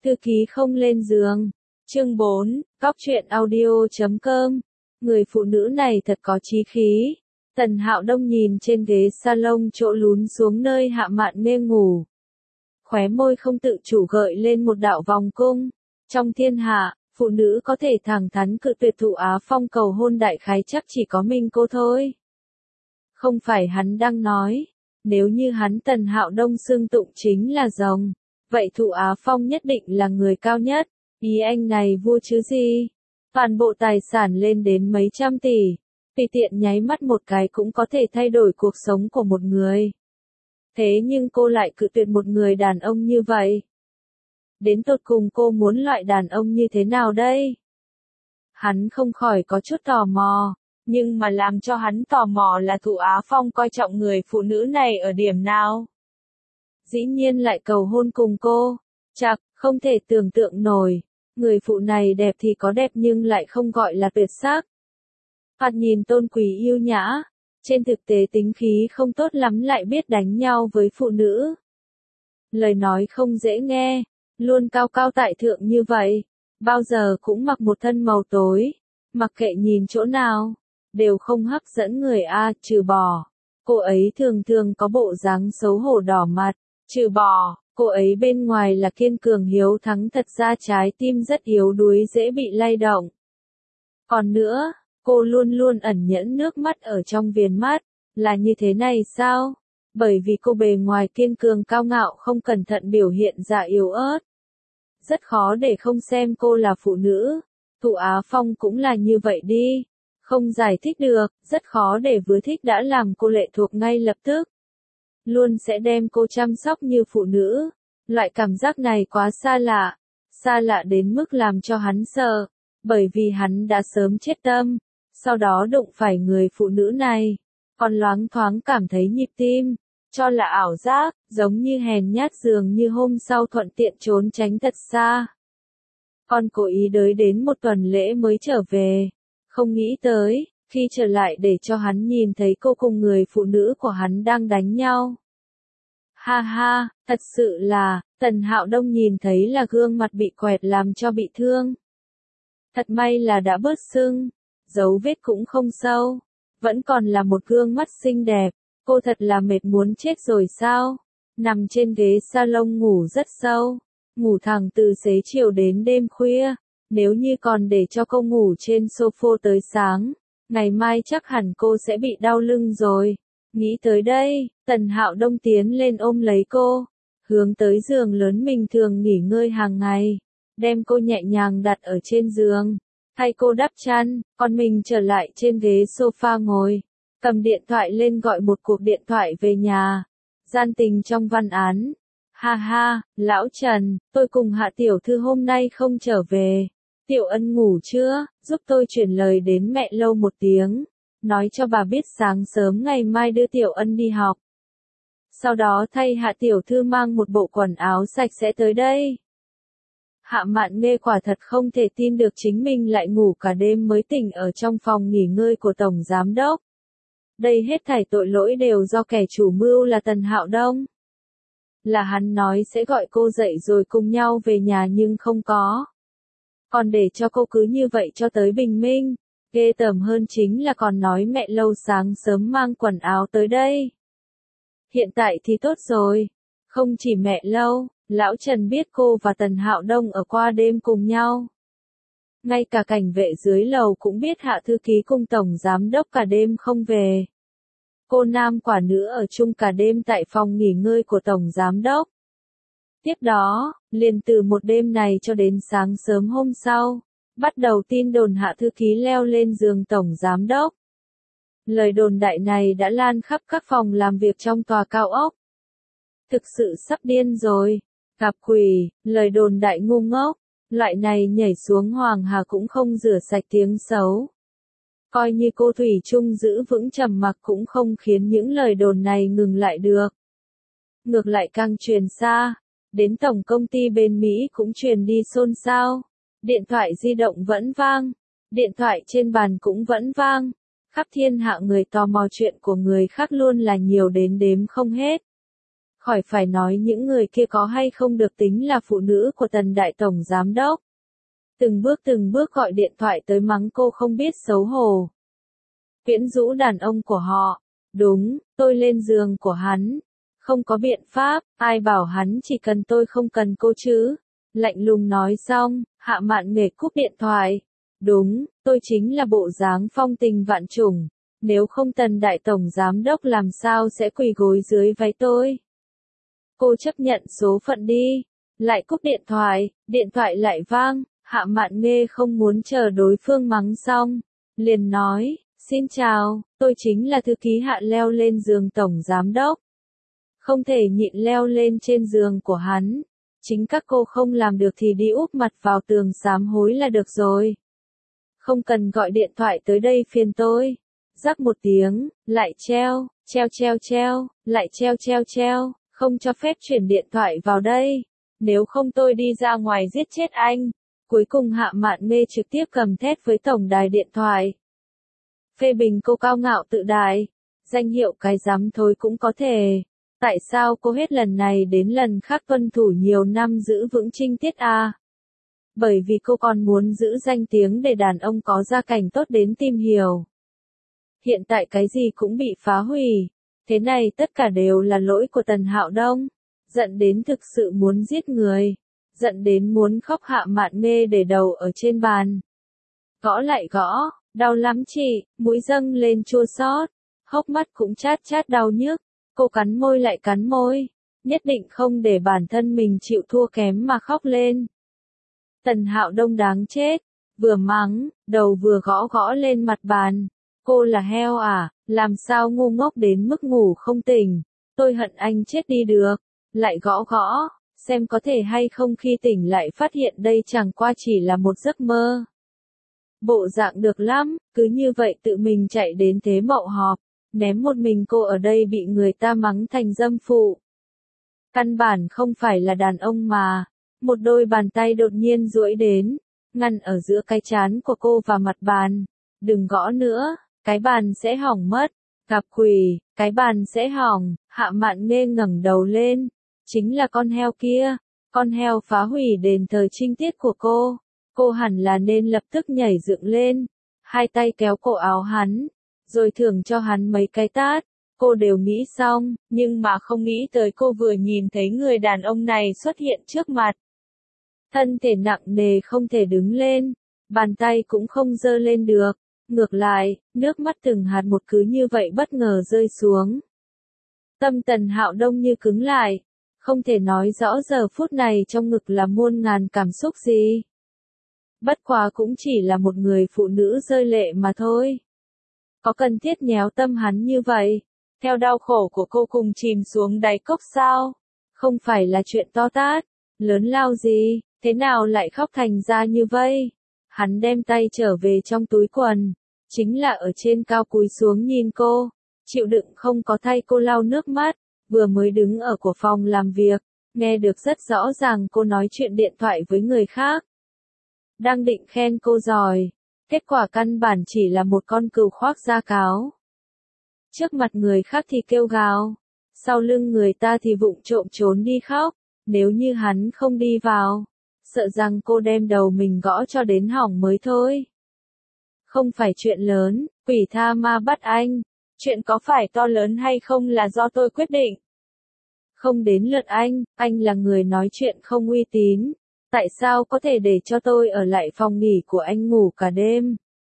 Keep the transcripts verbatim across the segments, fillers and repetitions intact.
Thư ký không lên giường. Chương bốn, Cóc truyện audio chấm com. Người phụ nữ này thật có chí khí. Tần Hạo Đông nhìn trên ghế salon chỗ lún xuống nơi Hạ Mạn Nghê ngủ. Khóe môi không tự chủ gợi lên một đạo vòng cung. Trong thiên hạ, phụ nữ có thể thẳng thắn cự tuyệt Thụ Á Phong cầu hôn đại khái chắc chỉ có mình cô thôi. Không phải hắn đang nói, nếu như hắn Tần Hạo Đông xưng tụng chính là rồng, vậy Thụ Á Phong nhất định là người cao nhất. Ý anh này vua chứ gì? Toàn bộ tài sản lên đến mấy trăm tỷ, tùy tiện nháy mắt một cái cũng có thể thay đổi cuộc sống của một người. Thế nhưng cô lại cự tuyệt một người đàn ông như vậy. Đến tột cùng cô muốn loại đàn ông như thế nào đây? Hắn không khỏi có chút tò mò, nhưng mà làm cho hắn tò mò là Thụ Á Phong coi trọng người phụ nữ này ở điểm nào? Dĩ nhiên lại cầu hôn cùng cô. Chạc, không thể tưởng tượng nổi. Người phụ này đẹp thì có đẹp nhưng lại không gọi là tuyệt sắc. Thoạt nhìn tôn quý yêu nhã, trên thực tế tính khí không tốt lắm lại biết đánh nhau với phụ nữ. Lời nói không dễ nghe, luôn cao cao tại thượng như vậy, bao giờ cũng mặc một thân màu tối, mặc kệ nhìn chỗ nào, đều không hấp dẫn người a, trừ bỏ. Cô ấy thường thường có bộ dáng xấu hổ đỏ mặt, trừ bỏ. Cô ấy bên ngoài là kiên cường hiếu thắng thật ra trái tim rất yếu đuối dễ bị lay động. Còn nữa, cô luôn luôn ẩn nhẫn nước mắt ở trong viền mắt, là như thế này sao? Bởi vì cô bề ngoài kiên cường cao ngạo không cẩn thận biểu hiện ra yếu ớt. Rất khó để không xem cô là phụ nữ. Thụ Á Phong cũng là như vậy đi. Không giải thích được, rất khó để vừa thích đã làm cô lệ thuộc ngay lập tức. Luôn sẽ đem cô chăm sóc như phụ nữ. Loại cảm giác này quá xa lạ, xa lạ đến mức làm cho hắn sợ, bởi vì hắn đã sớm chết tâm, sau đó đụng phải người phụ nữ này, còn loáng thoáng cảm thấy nhịp tim, cho là ảo giác, giống như hèn nhát dường như hôm sau thuận tiện trốn tránh thật xa. Còn cố ý đới đến một tuần lễ mới trở về, không nghĩ tới, khi trở lại để cho hắn nhìn thấy cô cùng người phụ nữ của hắn đang đánh nhau. Ha ha, thật sự là, Tần Hạo Đông nhìn thấy là gương mặt bị quẹt làm cho bị thương. Thật may là đã bớt sưng, dấu vết cũng không sâu, vẫn còn là một gương mắt xinh đẹp, cô thật là mệt muốn chết rồi sao? Nằm trên ghế salon ngủ rất sâu, ngủ thẳng từ xế chiều đến đêm khuya, nếu như còn để cho cô ngủ trên sofa tới sáng, ngày mai chắc hẳn cô sẽ bị đau lưng rồi. Nghĩ tới đây, Tần Hạo Đông tiến lên ôm lấy cô, hướng tới giường lớn mình thường nghỉ ngơi hàng ngày, đem cô nhẹ nhàng đặt ở trên giường, thay cô đắp chăn, còn mình trở lại trên ghế sofa ngồi, cầm điện thoại lên gọi một cuộc điện thoại về nhà. Gian tình trong văn án. Ha ha, lão Trần, tôi cùng Hạ tiểu thư hôm nay không trở về. Tiểu Ân ngủ chưa, giúp tôi chuyển lời đến mẹ Lâu một tiếng. Nói cho bà biết sáng sớm ngày mai đưa Tiểu Ân đi học. Sau đó thay Hạ tiểu thư mang một bộ quần áo sạch sẽ tới đây. Hạ Mạn Nghê quả thật không thể tin được chính mình lại ngủ cả đêm mới tỉnh ở trong phòng nghỉ ngơi của Tổng Giám Đốc. Đây hết thảy tội lỗi đều do kẻ chủ mưu là Tần Hạo Đông. Là hắn nói sẽ gọi cô dậy rồi cùng nhau về nhà nhưng không có. Còn để cho cô cứ như vậy cho tới bình minh. Ghê tởm hơn chính là còn nói mẹ Lâu sáng sớm mang quần áo tới đây. Hiện tại thì tốt rồi. Không chỉ mẹ Lâu, lão Trần biết cô và Tần Hạo Đông ở qua đêm cùng nhau. Ngay cả cảnh vệ dưới lầu cũng biết Hạ thư ký cùng Tổng Giám Đốc cả đêm không về. Cô nam quả nữ ở chung cả đêm tại phòng nghỉ ngơi của Tổng Giám Đốc. Tiếp đó, liền từ một đêm này cho đến sáng sớm hôm sau, bắt đầu tin đồn Hạ thư ký leo lên giường Tổng Giám Đốc. Lời đồn đại này đã lan khắp các phòng làm việc trong tòa cao ốc. Thực sự sắp điên rồi. Gặp quỷ, lời đồn đại ngu ngốc, loại này nhảy xuống Hoàng Hà cũng không rửa sạch tiếng xấu. Coi như cô Thủy Chung giữ vững trầm mặc cũng không khiến những lời đồn này ngừng lại được. Ngược lại càng truyền xa, đến tổng công ty bên Mỹ cũng truyền đi xôn xao. Điện thoại di động vẫn vang, điện thoại trên bàn cũng vẫn vang. Khắp thiên hạ người tò mò chuyện của người khác luôn là nhiều đến đếm không hết. Khỏi phải nói những người kia có hay không được tính là phụ nữ của Tần Đại Tổng Giám Đốc. Từng bước từng bước gọi điện thoại tới mắng cô không biết xấu hổ. Quyến rũ đàn ông của họ. Đúng, tôi lên giường của hắn. Không có biện pháp, ai bảo hắn chỉ cần tôi không cần cô chứ. Lạnh lùng nói xong, Hạ Mạn Nghề cúp điện thoại. Đúng, tôi chính là bộ dáng phong tình vạn trùng. Nếu không Tần Đại Tổng Giám Đốc làm sao sẽ quỳ gối dưới váy tôi. Cô chấp nhận số phận đi. Lại cúp điện thoại, điện thoại lại vang. Hạ Mạn Nghê không muốn chờ đối phương mắng xong. Liền nói, xin chào, tôi chính là thư ký Hạ leo lên giường Tổng Giám Đốc. Không thể nhịn leo lên trên giường của hắn. Chính các cô không làm được thì đi úp mặt vào tường sám hối là được rồi. Không cần gọi điện thoại tới đây phiền tôi. Rắc một tiếng, lại treo, treo treo treo, lại treo treo treo, không cho phép chuyển điện thoại vào đây. Nếu không tôi đi ra ngoài giết chết anh. Cuối cùng Hạ Mạn Nghê trực tiếp cầm thét với tổng đài điện thoại. Phê bình cô cao ngạo tự đại. Danh hiệu cái dám thôi cũng có thể. Tại sao cô hết lần này đến lần khác tuân thủ nhiều năm giữ vững trinh tiết à? Bởi vì cô còn muốn giữ danh tiếng để đàn ông có gia cảnh tốt đến tìm hiểu. Hiện tại cái gì cũng bị phá hủy. Thế này tất cả đều là lỗi của Tần Hạo Đông. Giận đến thực sự muốn giết người. Giận đến muốn khóc. Hạ Mạn Nghê để đầu ở trên bàn. Gõ lại gõ, đau lắm chị, mũi dâng lên chua xót, hốc mắt cũng chát chát đau nhức. Cô cắn môi lại cắn môi, nhất định không để bản thân mình chịu thua kém mà khóc lên. Tần Hạo Đông đáng chết, vừa mắng, đầu vừa gõ gõ lên mặt bàn. Cô là heo à, làm sao ngu ngốc đến mức ngủ không tỉnh, tôi hận anh chết đi được. Lại gõ gõ, xem có thể hay không khi tỉnh lại phát hiện đây chẳng qua chỉ là một giấc mơ. Bộ dạng được lắm, cứ như vậy tự mình chạy đến thế mậu họp, ném một mình cô ở đây bị người ta mắng thành dâm phụ. Căn bản không phải là đàn ông mà. Một đôi bàn tay đột nhiên duỗi đến, ngăn ở giữa cái trán của cô và mặt bàn. Đừng gõ nữa, cái bàn sẽ hỏng mất. Gặp quỷ, cái bàn sẽ hỏng. Hạ Mạn Nghê ngẩng đầu lên. Chính là con heo kia. Con heo phá hủy đền thờ trinh tiết của cô. Cô hẳn là nên lập tức nhảy dựng lên. Hai tay kéo cổ áo hắn. Rồi thưởng cho hắn mấy cái tát. Cô đều nghĩ xong, nhưng mà không nghĩ tới cô vừa nhìn thấy người đàn ông này xuất hiện trước mặt. Thân thể nặng nề không thể đứng lên. Bàn tay cũng không giơ lên được. Ngược lại, nước mắt từng hạt một cứ như vậy bất ngờ rơi xuống. Tâm Tần Hạo Đông như cứng lại. Không thể nói rõ giờ phút này trong ngực là muôn ngàn cảm xúc gì. Bất quá cũng chỉ là một người phụ nữ rơi lệ mà thôi. Có cần thiết nhéo tâm hắn như vậy? Theo đau khổ của cô cùng chìm xuống đáy cốc sao? Không phải là chuyện to tát, lớn lao gì, thế nào lại khóc thành ra như vậy? Hắn đem tay trở về trong túi quần, chính là ở trên cao cúi xuống nhìn cô, chịu đựng không có thay cô lau nước mắt, vừa mới đứng ở của phòng làm việc, nghe được rất rõ ràng cô nói chuyện điện thoại với người khác. Đang định khen cô giỏi, kết quả căn bản chỉ là một con cừu khoác da cáo. Trước mặt người khác thì kêu gào, sau lưng người ta thì vụng trộm trốn đi khóc, nếu như hắn không đi vào, sợ rằng cô đem đầu mình gõ cho đến hỏng mới thôi. Không phải chuyện lớn, quỷ tha ma bắt anh, chuyện có phải to lớn hay không là do tôi quyết định. Không đến lượt anh, anh là người nói chuyện không uy tín, tại sao có thể để cho tôi ở lại phòng nghỉ của anh ngủ cả đêm?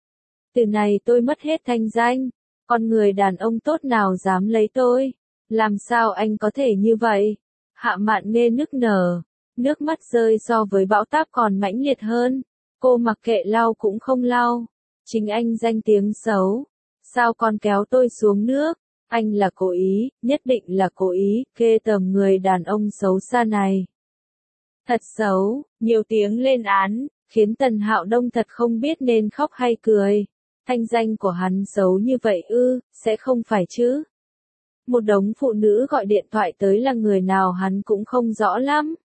Từ này tôi mất hết thanh danh. Con người đàn ông tốt nào dám lấy tôi? Làm sao anh có thể như vậy? Hạ Mạn Nghê nức nở, nước mắt rơi so với bão táp còn mãnh liệt hơn. Cô mặc kệ lau cũng không lau. Chính anh danh tiếng xấu. Sao con kéo tôi xuống nước? Anh là cố ý, nhất định là cố ý, ghê tởm người đàn ông xấu xa này. Thật xấu, nhiều tiếng lên án, khiến Tần Hạo Đông thật không biết nên khóc hay cười. Thanh danh của hắn xấu như vậy ư, sẽ không phải chứ. Một đống phụ nữ gọi điện thoại tới là người nào hắn cũng không rõ lắm.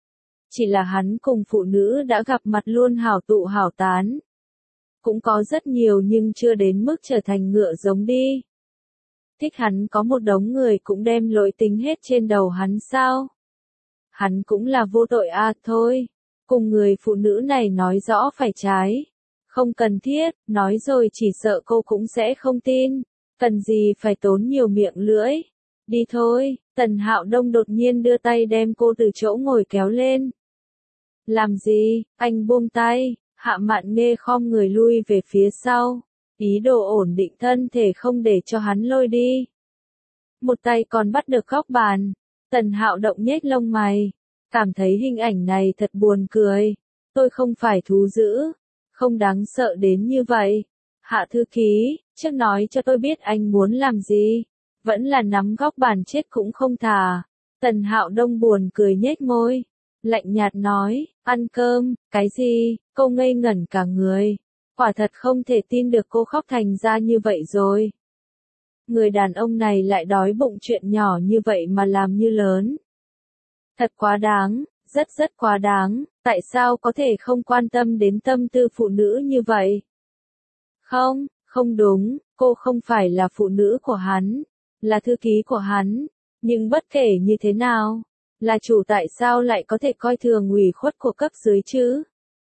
Chỉ là hắn cùng phụ nữ đã gặp mặt luôn hảo tụ hảo tán. Cũng có rất nhiều nhưng chưa đến mức trở thành ngựa giống đi. Thích hắn có một đống người cũng đem lỗi tính hết trên đầu hắn sao? Hắn cũng là vô tội à, thôi. Cùng người phụ nữ này nói rõ phải trái. Không cần thiết, nói rồi chỉ sợ cô cũng sẽ không tin. Cần gì phải tốn nhiều miệng lưỡi. Đi thôi, Tần Hạo Đông đột nhiên đưa tay đem cô từ chỗ ngồi kéo lên. Làm gì, anh buông tay, Hạ Mạn Nghê khom người lui về phía sau. Ý đồ ổn định thân thể không để cho hắn lôi đi. Một tay còn bắt được góc bàn. Tần Hạo Động nhếch lông mày. Cảm thấy hình ảnh này thật buồn cười. Tôi không phải thú dữ. Không đáng sợ đến như vậy. Hạ thư ký, trước nói cho tôi biết anh muốn làm gì. Vẫn là nắm góc bàn chết cũng không thà. Tần Hạo Đông buồn cười nhếch môi. Lạnh nhạt nói, ăn cơm, cái gì, cô ngây ngẩn cả người. Quả thật không thể tin được cô khóc thành ra như vậy rồi. Người đàn ông này lại đói bụng chuyện nhỏ như vậy mà làm như lớn. Thật quá đáng, rất rất quá đáng, tại sao có thể không quan tâm đến tâm tư phụ nữ như vậy? Không, không đúng, cô không phải là phụ nữ của hắn, là thư ký của hắn, nhưng bất kể như thế nào, là chủ tại sao lại có thể coi thường ủy khuất của cấp dưới chứ?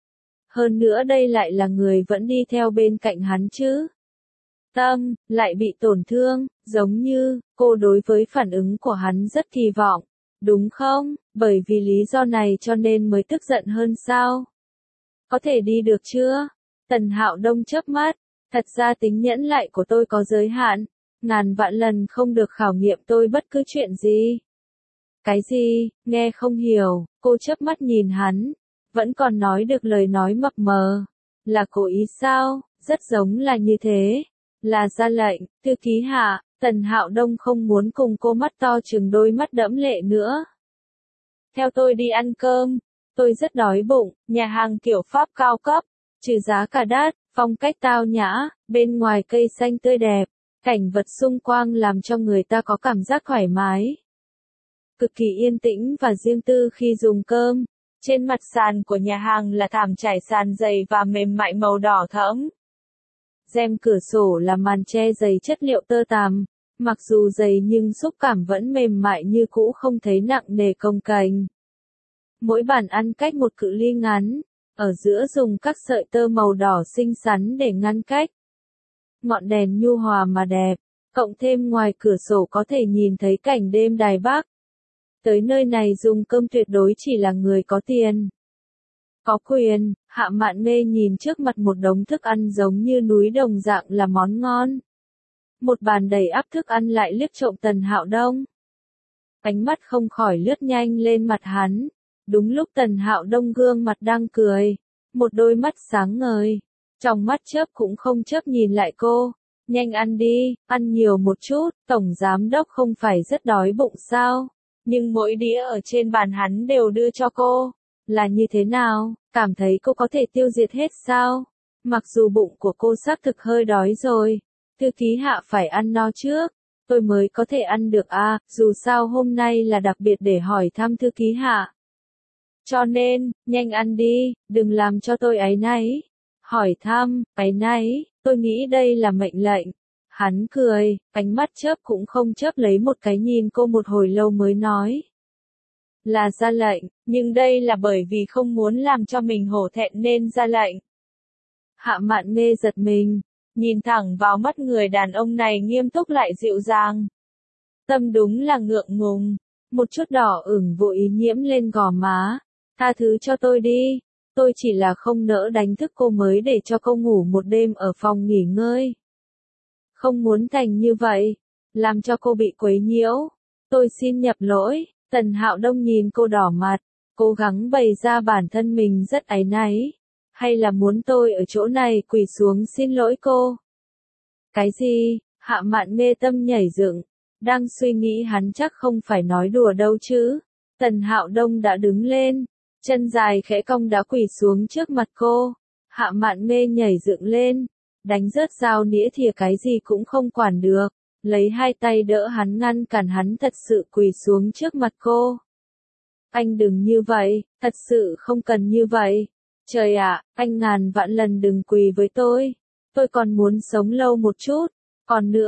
Hơn nữa đây lại là người vẫn đi theo bên cạnh hắn chứ. Tâm, lại bị tổn thương, giống như, cô đối với phản ứng của hắn rất kỳ vọng. Đúng không? Bởi vì lý do này cho nên mới tức giận hơn sao? Có thể đi được chưa? Tần Hạo Đông chớp mắt. Thật ra tính nhẫn lại của tôi có giới hạn. Ngàn vạn lần không được khảo nghiệm tôi bất cứ chuyện gì. Cái gì? Nghe không hiểu. Cô chớp mắt nhìn hắn. Vẫn còn nói được lời nói mập mờ. Là cố ý sao? Rất giống là như thế. Là ra lệnh, thư ký Hạ. Tần Hạo Đông không muốn cùng cô mắt to trừng đôi mắt đẫm lệ nữa. Theo tôi đi ăn cơm. Tôi rất đói bụng, nhà hàng kiểu Pháp cao cấp. Trừ giá cả đắt, phong cách tao nhã, bên ngoài cây xanh tươi đẹp. Cảnh vật xung quanh làm cho người ta có cảm giác thoải mái. Cực kỳ yên tĩnh và riêng tư khi dùng cơm. Trên mặt sàn của nhà hàng là thảm trải sàn dày và mềm mại màu đỏ thẫm. Rèm cửa sổ là màn che dày chất liệu tơ tằm, mặc dù dày nhưng xúc cảm vẫn mềm mại như cũ không thấy nặng nề cồng kềnh. Mỗi bàn ăn cách một cự ly ngắn, ở giữa dùng các sợi tơ màu đỏ xinh xắn để ngăn cách. Ngọn đèn nhu hòa mà đẹp, cộng thêm ngoài cửa sổ có thể nhìn thấy cảnh đêm Đài Bắc. Tới nơi này dùng cơm tuyệt đối chỉ là người có tiền. Có quyền, Hạ Mạn Nghê nhìn trước mặt một đống thức ăn giống như núi đồng dạng là món ngon. Một bàn đầy ắp thức ăn lại liếc trộm Tần Hạo Đông. Ánh mắt không khỏi lướt nhanh lên mặt hắn. Đúng lúc Tần Hạo Đông gương mặt đang cười. Một đôi mắt sáng ngời. Trong mắt chớp cũng không chớp nhìn lại cô. Nhanh ăn đi, ăn nhiều một chút, Tổng Giám Đốc không phải rất đói bụng sao? Nhưng mỗi đĩa ở trên bàn hắn đều đưa cho cô. Là như thế nào, cảm thấy cô có thể tiêu diệt hết sao? Mặc dù bụng của cô xác thực hơi đói rồi. Thư ký Hạ phải ăn no trước. Tôi mới có thể ăn được à, dù sao hôm nay là đặc biệt để hỏi thăm thư ký Hạ. Cho nên, nhanh ăn đi, đừng làm cho tôi áy náy. Hỏi thăm, áy náy, tôi nghĩ đây là mệnh lệnh. Hắn cười, ánh mắt chớp cũng không chớp lấy một cái nhìn cô một hồi lâu mới nói. Là ra lệnh, nhưng đây là bởi vì không muốn làm cho mình hổ thẹn nên ra lệnh. Hạ Mạn Nghê giật mình, nhìn thẳng vào mắt người đàn ông này nghiêm túc lại dịu dàng. Tâm đúng là ngượng ngùng, một chút đỏ ửng vô ý nhiễm lên gò má. Tha thứ cho tôi đi, tôi chỉ là không nỡ đánh thức cô mới để cho cô ngủ một đêm ở phòng nghỉ ngơi. Không muốn thành như vậy, làm cho cô bị quấy nhiễu. Tôi xin nhập lỗi. Tần Hạo Đông nhìn cô đỏ mặt, cố gắng bày ra bản thân mình rất áy náy. Hay là muốn tôi ở chỗ này quỳ xuống xin lỗi cô? Cái gì? Hạ Mạn Nghê tâm nhảy dựng, đang suy nghĩ hắn chắc không phải nói đùa đâu chứ. Tần Hạo Đông đã đứng lên, chân dài khẽ cong đã quỳ xuống trước mặt cô. Hạ Mạn Nghê nhảy dựng lên, đánh rớt dao nĩa thìa cái gì cũng không quản được. Lấy hai tay đỡ hắn ngăn cản hắn thật sự quỳ xuống trước mặt cô. Anh đừng như vậy, thật sự không cần như vậy. Trời ạ, anh ngàn vạn lần đừng quỳ với tôi. Tôi còn muốn sống lâu một chút. Còn nữa,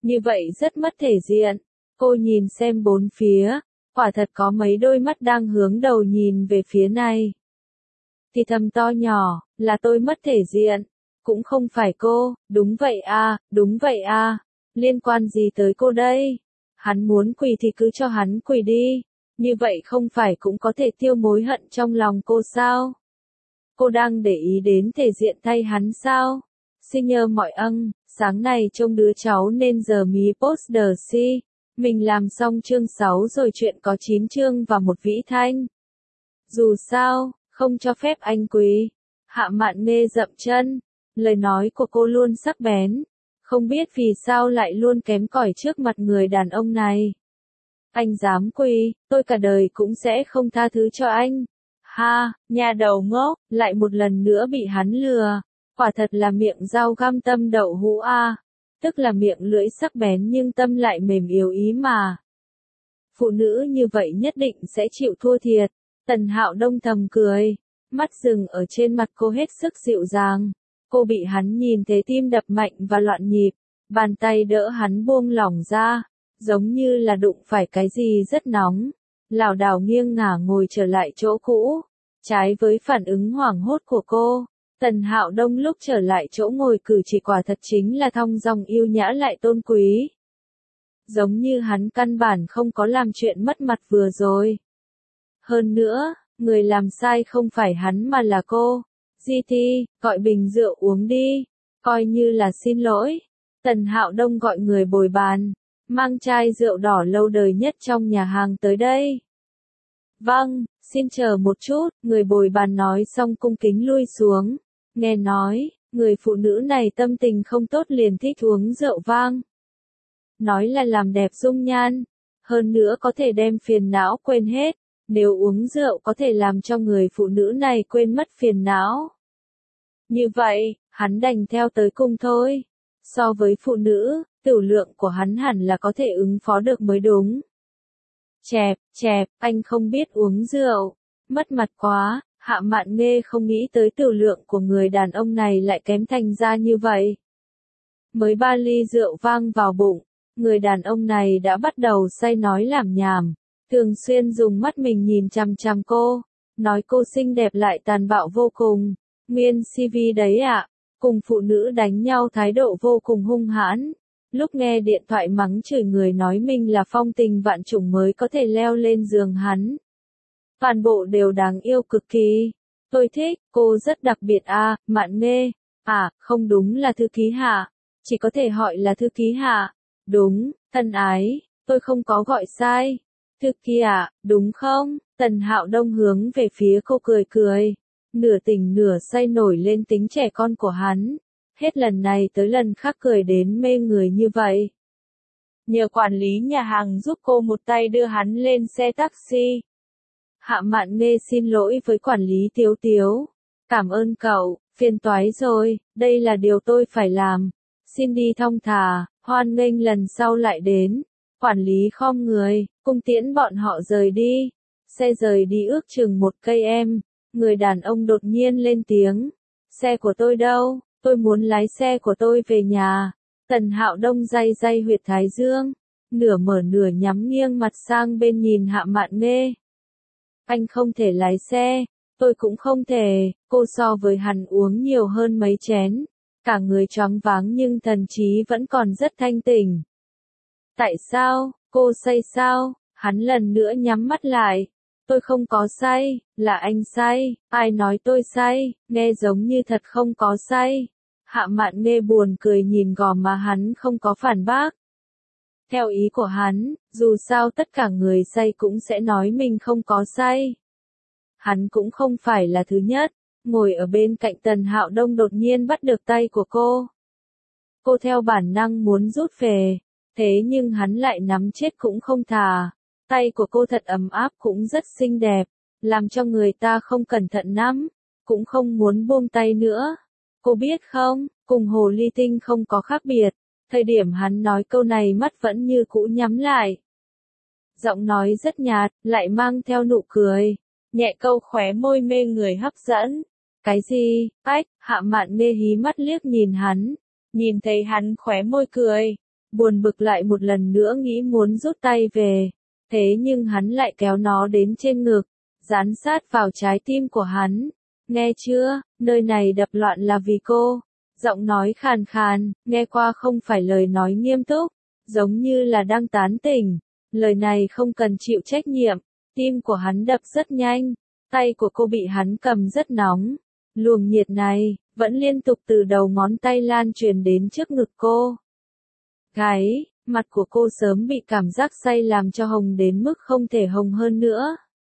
Như vậy rất mất thể diện. Cô nhìn xem bốn phía, quả thật có mấy đôi mắt đang hướng đầu nhìn về phía này. Thì thầm to nhỏ, là tôi mất thể diện. Cũng không phải cô, đúng vậy à, đúng vậy à. Liên quan gì tới cô đây? Hắn muốn quỳ thì cứ cho hắn quỳ đi. Như vậy không phải cũng có thể tiêu mối hận trong lòng cô sao? Cô đang để ý đến thể diện thay hắn sao? Xin nhờ mọi ân, sáng này trông đứa cháu nên giờ mí poster si. Mình làm xong chương sáu rồi, chuyện có chín chương và một vĩ thanh. Dù sao, không cho phép anh quỳ. Hạ Mạn Nghê dậm chân. Lời nói của cô luôn sắc bén. Không biết vì sao lại luôn kém cỏi trước mặt người đàn ông này. Anh dám quỳ, tôi cả đời cũng sẽ không tha thứ cho anh. Ha, nhà đầu ngốc, lại một lần nữa bị hắn lừa. Quả thật là miệng dao găm tâm đậu hũ a. Tức là miệng lưỡi sắc bén nhưng tâm lại mềm yếu ý mà. Phụ nữ như vậy nhất định sẽ chịu thua thiệt. Tần Hạo Đông thầm cười. Mắt dừng ở trên mặt cô hết sức dịu dàng. Cô bị hắn nhìn thấy tim đập mạnh và loạn nhịp. Bàn tay đỡ hắn buông lỏng ra. Giống như là đụng phải cái gì rất nóng. Lảo đảo nghiêng ngả ngồi trở lại chỗ cũ. Trái với phản ứng hoảng hốt của cô, Tần Hạo Đông lúc trở lại chỗ ngồi cử chỉ quả thật chính là thong dong yêu nhã lại tôn quý. Giống như hắn căn bản không có làm chuyện mất mặt vừa rồi. Hơn nữa, người làm sai không phải hắn mà là cô. Di Ti, gọi bình rượu uống đi. Coi như là xin lỗi. Tần Hạo Đông gọi người bồi bàn. Mang chai rượu đỏ lâu đời nhất trong nhà hàng tới đây. Vâng, xin chờ một chút, người bồi bàn nói xong cung kính lui xuống. Nghe nói, người phụ nữ này tâm tình không tốt liền thích uống rượu vang. Nói là làm đẹp dung nhan. Hơn nữa có thể đem phiền não quên hết. Nếu uống rượu có thể làm cho người phụ nữ này quên mất phiền não. Như vậy, hắn đành theo tới cung thôi. So với phụ nữ, tửu lượng của hắn hẳn là có thể ứng phó được mới đúng. Chẹp, chẹp, anh không biết uống rượu. Mất mặt quá, Hạ Mạn Nghê không nghĩ tới tửu lượng của người đàn ông này lại kém thành ra như vậy. Mới ba ly rượu vang vào bụng, người đàn ông này đã bắt đầu say nói làm nhảm. Thường xuyên dùng mắt mình nhìn chằm chằm cô, nói cô xinh đẹp lại tàn bạo vô cùng. Nguyên xê vê đấy ạ, cùng phụ nữ đánh nhau thái độ vô cùng hung hãn. Lúc nghe điện thoại mắng chửi người nói mình là phong tình vạn chủng mới có thể leo lên giường hắn. Toàn bộ đều đáng yêu cực kỳ. Tôi thích, cô rất đặc biệt à, Mạn Nghê. À, không đúng là thư ký Hạ. Chỉ có thể hỏi là thư ký Hạ. Đúng, thân ái, tôi không có gọi sai. Thư ký à, đúng không? Tần Hạo Đông hướng về phía cô cười cười. Nửa tỉnh nửa say nổi lên tính trẻ con của hắn. Hết lần này tới lần khác cười đến mê người như vậy. Nhờ quản lý nhà hàng giúp cô một tay đưa hắn lên xe taxi. Hạ Mạn Nghê xin lỗi với quản lý Tiếu Tiếu. Cảm ơn cậu, phiền toái rồi, đây là điều tôi phải làm. Xin đi thong thả, hoan nghênh lần sau lại đến. Quản lý khom người, cung tiễn bọn họ rời đi. Xe rời đi ước chừng một cây em. Người đàn ông đột nhiên lên tiếng. Xe của tôi đâu? Tôi muốn lái xe của tôi về nhà. Tần Hạo Đông day day huyệt thái dương. Nửa mở nửa nhắm nghiêng mặt sang bên nhìn Hạ Mạn Nghê. Anh không thể lái xe. Tôi cũng không thể. Cô so với hắn uống nhiều hơn mấy chén. Cả người choáng váng nhưng thần trí vẫn còn rất thanh tỉnh. Tại sao? Cô say sao? Hắn lần nữa nhắm mắt lại. Tôi không có say, là anh say. Ai nói tôi say? Nghe giống như thật không có say. Hạ Mạn Nghê buồn cười nhìn gò má hắn không có phản bác. Theo ý của hắn, dù sao tất cả người say cũng sẽ nói mình không có say. Hắn cũng không phải là thứ nhất. Ngồi ở bên cạnh Tần Hạo Đông đột nhiên bắt được tay của cô. Cô theo bản năng muốn rút về. Thế nhưng hắn lại nắm chết cũng không thả. Tay của cô thật ấm áp cũng rất xinh đẹp. Làm cho người ta không cẩn thận nắm. Cũng không muốn buông tay nữa. Cô biết không, cùng hồ ly tinh không có khác biệt. Thời điểm hắn nói câu này mắt vẫn như cũ nhắm lại. Giọng nói rất nhạt, lại mang theo nụ cười. Nhẹ câu khóe môi mê người hấp dẫn. Cái gì? Ách, Hạ Mạn Nghê hí mắt liếc nhìn hắn. Nhìn thấy hắn khóe môi cười. Buồn bực lại một lần nữa nghĩ muốn rút tay về. Thế nhưng hắn lại kéo nó đến trên ngực, dán sát vào trái tim của hắn. Nghe chưa, nơi này đập loạn là vì cô. Giọng nói khàn khàn, nghe qua không phải lời nói nghiêm túc, giống như là đang tán tỉnh. Lời này không cần chịu trách nhiệm. Tim của hắn đập rất nhanh, tay của cô bị hắn cầm rất nóng. Luồng nhiệt này, vẫn liên tục từ đầu ngón tay lan truyền đến trước ngực cô. Gáy, mặt của cô sớm bị cảm giác say làm cho hồng đến mức không thể hồng hơn nữa.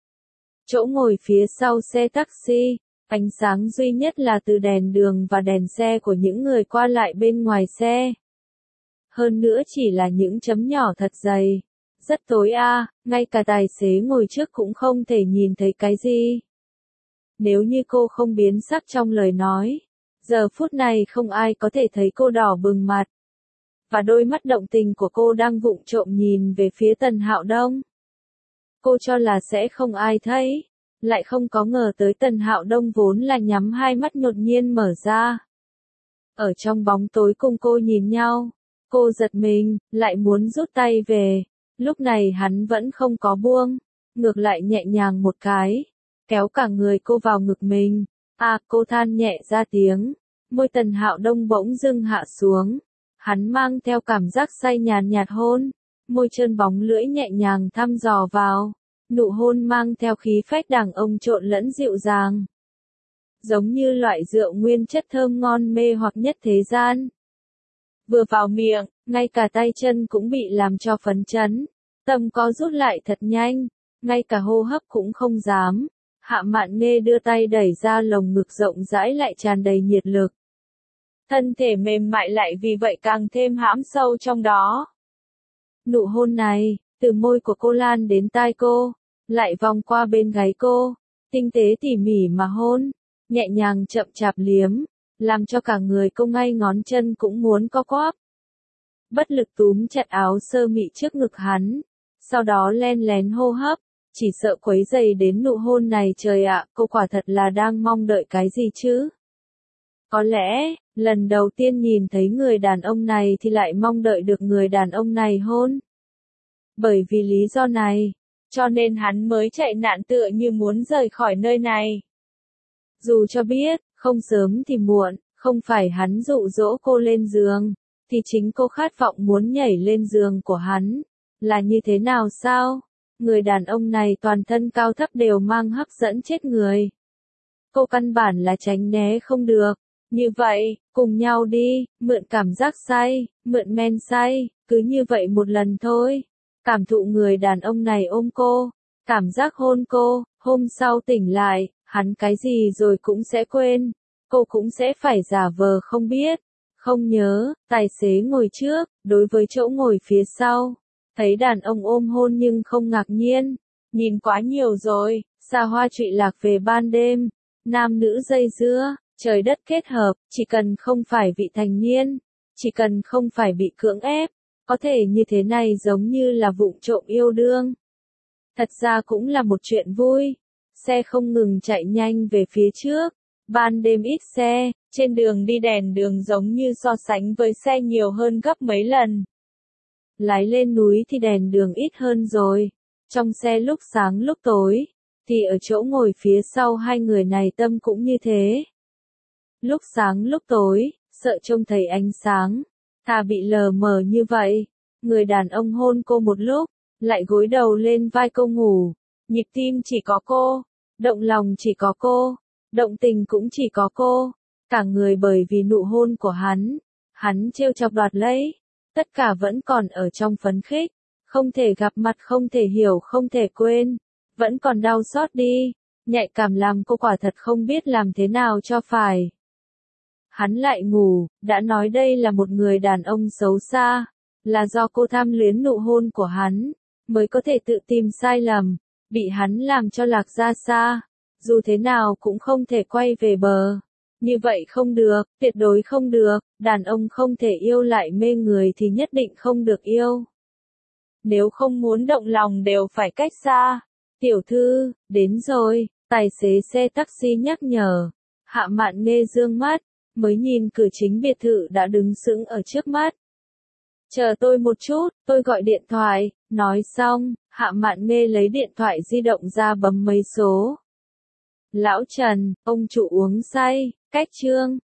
Chỗ ngồi phía sau xe taxi, ánh sáng duy nhất là từ đèn đường và đèn xe của những người qua lại bên ngoài xe. Hơn nữa chỉ là những chấm nhỏ thật dày. Rất tối a, à, ngay cả tài xế ngồi trước cũng không thể nhìn thấy cái gì. Nếu như cô không biến sắc trong lời nói, giờ phút này không ai có thể thấy cô đỏ bừng mặt. Và đôi mắt động tình của cô đang vụng trộm nhìn về phía Tần Hạo Đông. Cô cho là sẽ không ai thấy, lại không có ngờ tới Tần Hạo Đông vốn là nhắm hai mắt đột nhiên mở ra. Ở trong bóng tối cùng cô nhìn nhau, cô giật mình, lại muốn rút tay về. Lúc này hắn vẫn không có buông, ngược lại nhẹ nhàng một cái, kéo cả người cô vào ngực mình. À, cô than nhẹ ra tiếng, môi Tần Hạo Đông bỗng dưng hạ xuống. Hắn mang theo cảm giác say nhàn nhạt hôn, môi trơn bóng lưỡi nhẹ nhàng thăm dò vào, nụ hôn mang theo khí phách đàn ông trộn lẫn dịu dàng. Giống như loại rượu nguyên chất thơm ngon mê hoặc nhất thế gian. Vừa vào miệng, ngay cả tay chân cũng bị làm cho phấn chấn, tâm có rút lại thật nhanh, ngay cả hô hấp cũng không dám. Hạ Mạn Nghê đưa tay đẩy ra lồng ngực rộng rãi lại tràn đầy nhiệt lực. Thân thể mềm mại lại vì vậy càng thêm hãm sâu trong đó. Nụ hôn này, từ môi của cô lan đến tai cô, lại vòng qua bên gáy cô, tinh tế tỉ mỉ mà hôn, nhẹ nhàng chậm chạp liếm, làm cho cả người cô ngay ngón chân cũng muốn co quắp. Bất lực túm chặt áo sơ mị trước ngực hắn, sau đó len lén hô hấp, chỉ sợ quấy rầy đến nụ hôn này. Trời ạ, cô quả thật là đang mong đợi cái gì chứ? Có lẽ, lần đầu tiên nhìn thấy người đàn ông này thì lại mong đợi được người đàn ông này hôn. Bởi vì lý do này, cho nên hắn mới chạy nạn tựa như muốn rời khỏi nơi này. Dù cho biết, không sớm thì muộn, không phải hắn dụ dỗ cô lên giường, thì chính cô khát vọng muốn nhảy lên giường của hắn. Là như thế nào sao? Người đàn ông này toàn thân cao thấp đều mang hấp dẫn chết người. Cô căn bản là tránh né không được. Như vậy, cùng nhau đi, mượn cảm giác say, mượn men say, cứ như vậy một lần thôi. Cảm thụ người đàn ông này ôm cô, cảm giác hôn cô, hôm sau tỉnh lại, hắn cái gì rồi cũng sẽ quên. Cô cũng sẽ phải giả vờ không biết, không nhớ. Tài xế ngồi trước, đối với chỗ ngồi phía sau. Thấy đàn ông ôm hôn nhưng không ngạc nhiên. Nhìn quá nhiều rồi, xa hoa trụy lạc về ban đêm. Nam nữ dây dưa, trời đất kết hợp, chỉ cần không phải vị thành niên, chỉ cần không phải bị cưỡng ép, có thể như thế này giống như là vụng trộm yêu đương. Thật ra cũng là một chuyện vui. Xe không ngừng chạy nhanh về phía trước. Ban đêm ít xe, trên đường đi đèn đường giống như so sánh với xe nhiều hơn gấp mấy lần. Lái lên núi thì đèn đường ít hơn rồi. Trong xe lúc sáng lúc tối, thì ở chỗ ngồi phía sau hai người này tâm cũng như thế. Lúc sáng lúc tối, sợ trông thấy ánh sáng, thà bị lờ mờ như vậy. Người đàn ông hôn cô một lúc, lại gối đầu lên vai cô ngủ. Nhịp tim chỉ có cô, động lòng chỉ có cô, động tình cũng chỉ có cô. Cả người bởi vì nụ hôn của hắn, hắn trêu chọc đoạt lấy. Tất cả vẫn còn ở trong phấn khích, không thể gặp mặt, không thể hiểu, không thể quên, vẫn còn đau xót đi, nhạy cảm làm cô quả thật không biết làm thế nào cho phải. Hắn lại ngủ, đã nói đây là một người đàn ông xấu xa, là do cô tham luyến nụ hôn của hắn, mới có thể tự tìm sai lầm, bị hắn làm cho lạc ra xa, dù thế nào cũng không thể quay về bờ. Như vậy không được, tuyệt đối không được, đàn ông không thể yêu lại mê người thì nhất định không được yêu. Nếu không muốn động lòng đều phải cách xa. Tiểu thư, đến rồi, tài xế xe taxi nhắc nhở. Hạ Mạn Nghê dương mắt, mới nhìn cửa chính biệt thự đã đứng sững ở trước mắt. Chờ tôi một chút, tôi gọi điện thoại, nói xong, Hạ Mạn Nghê lấy điện thoại di động ra bấm mấy số. Lão Trần, ông chủ uống say, cách chương.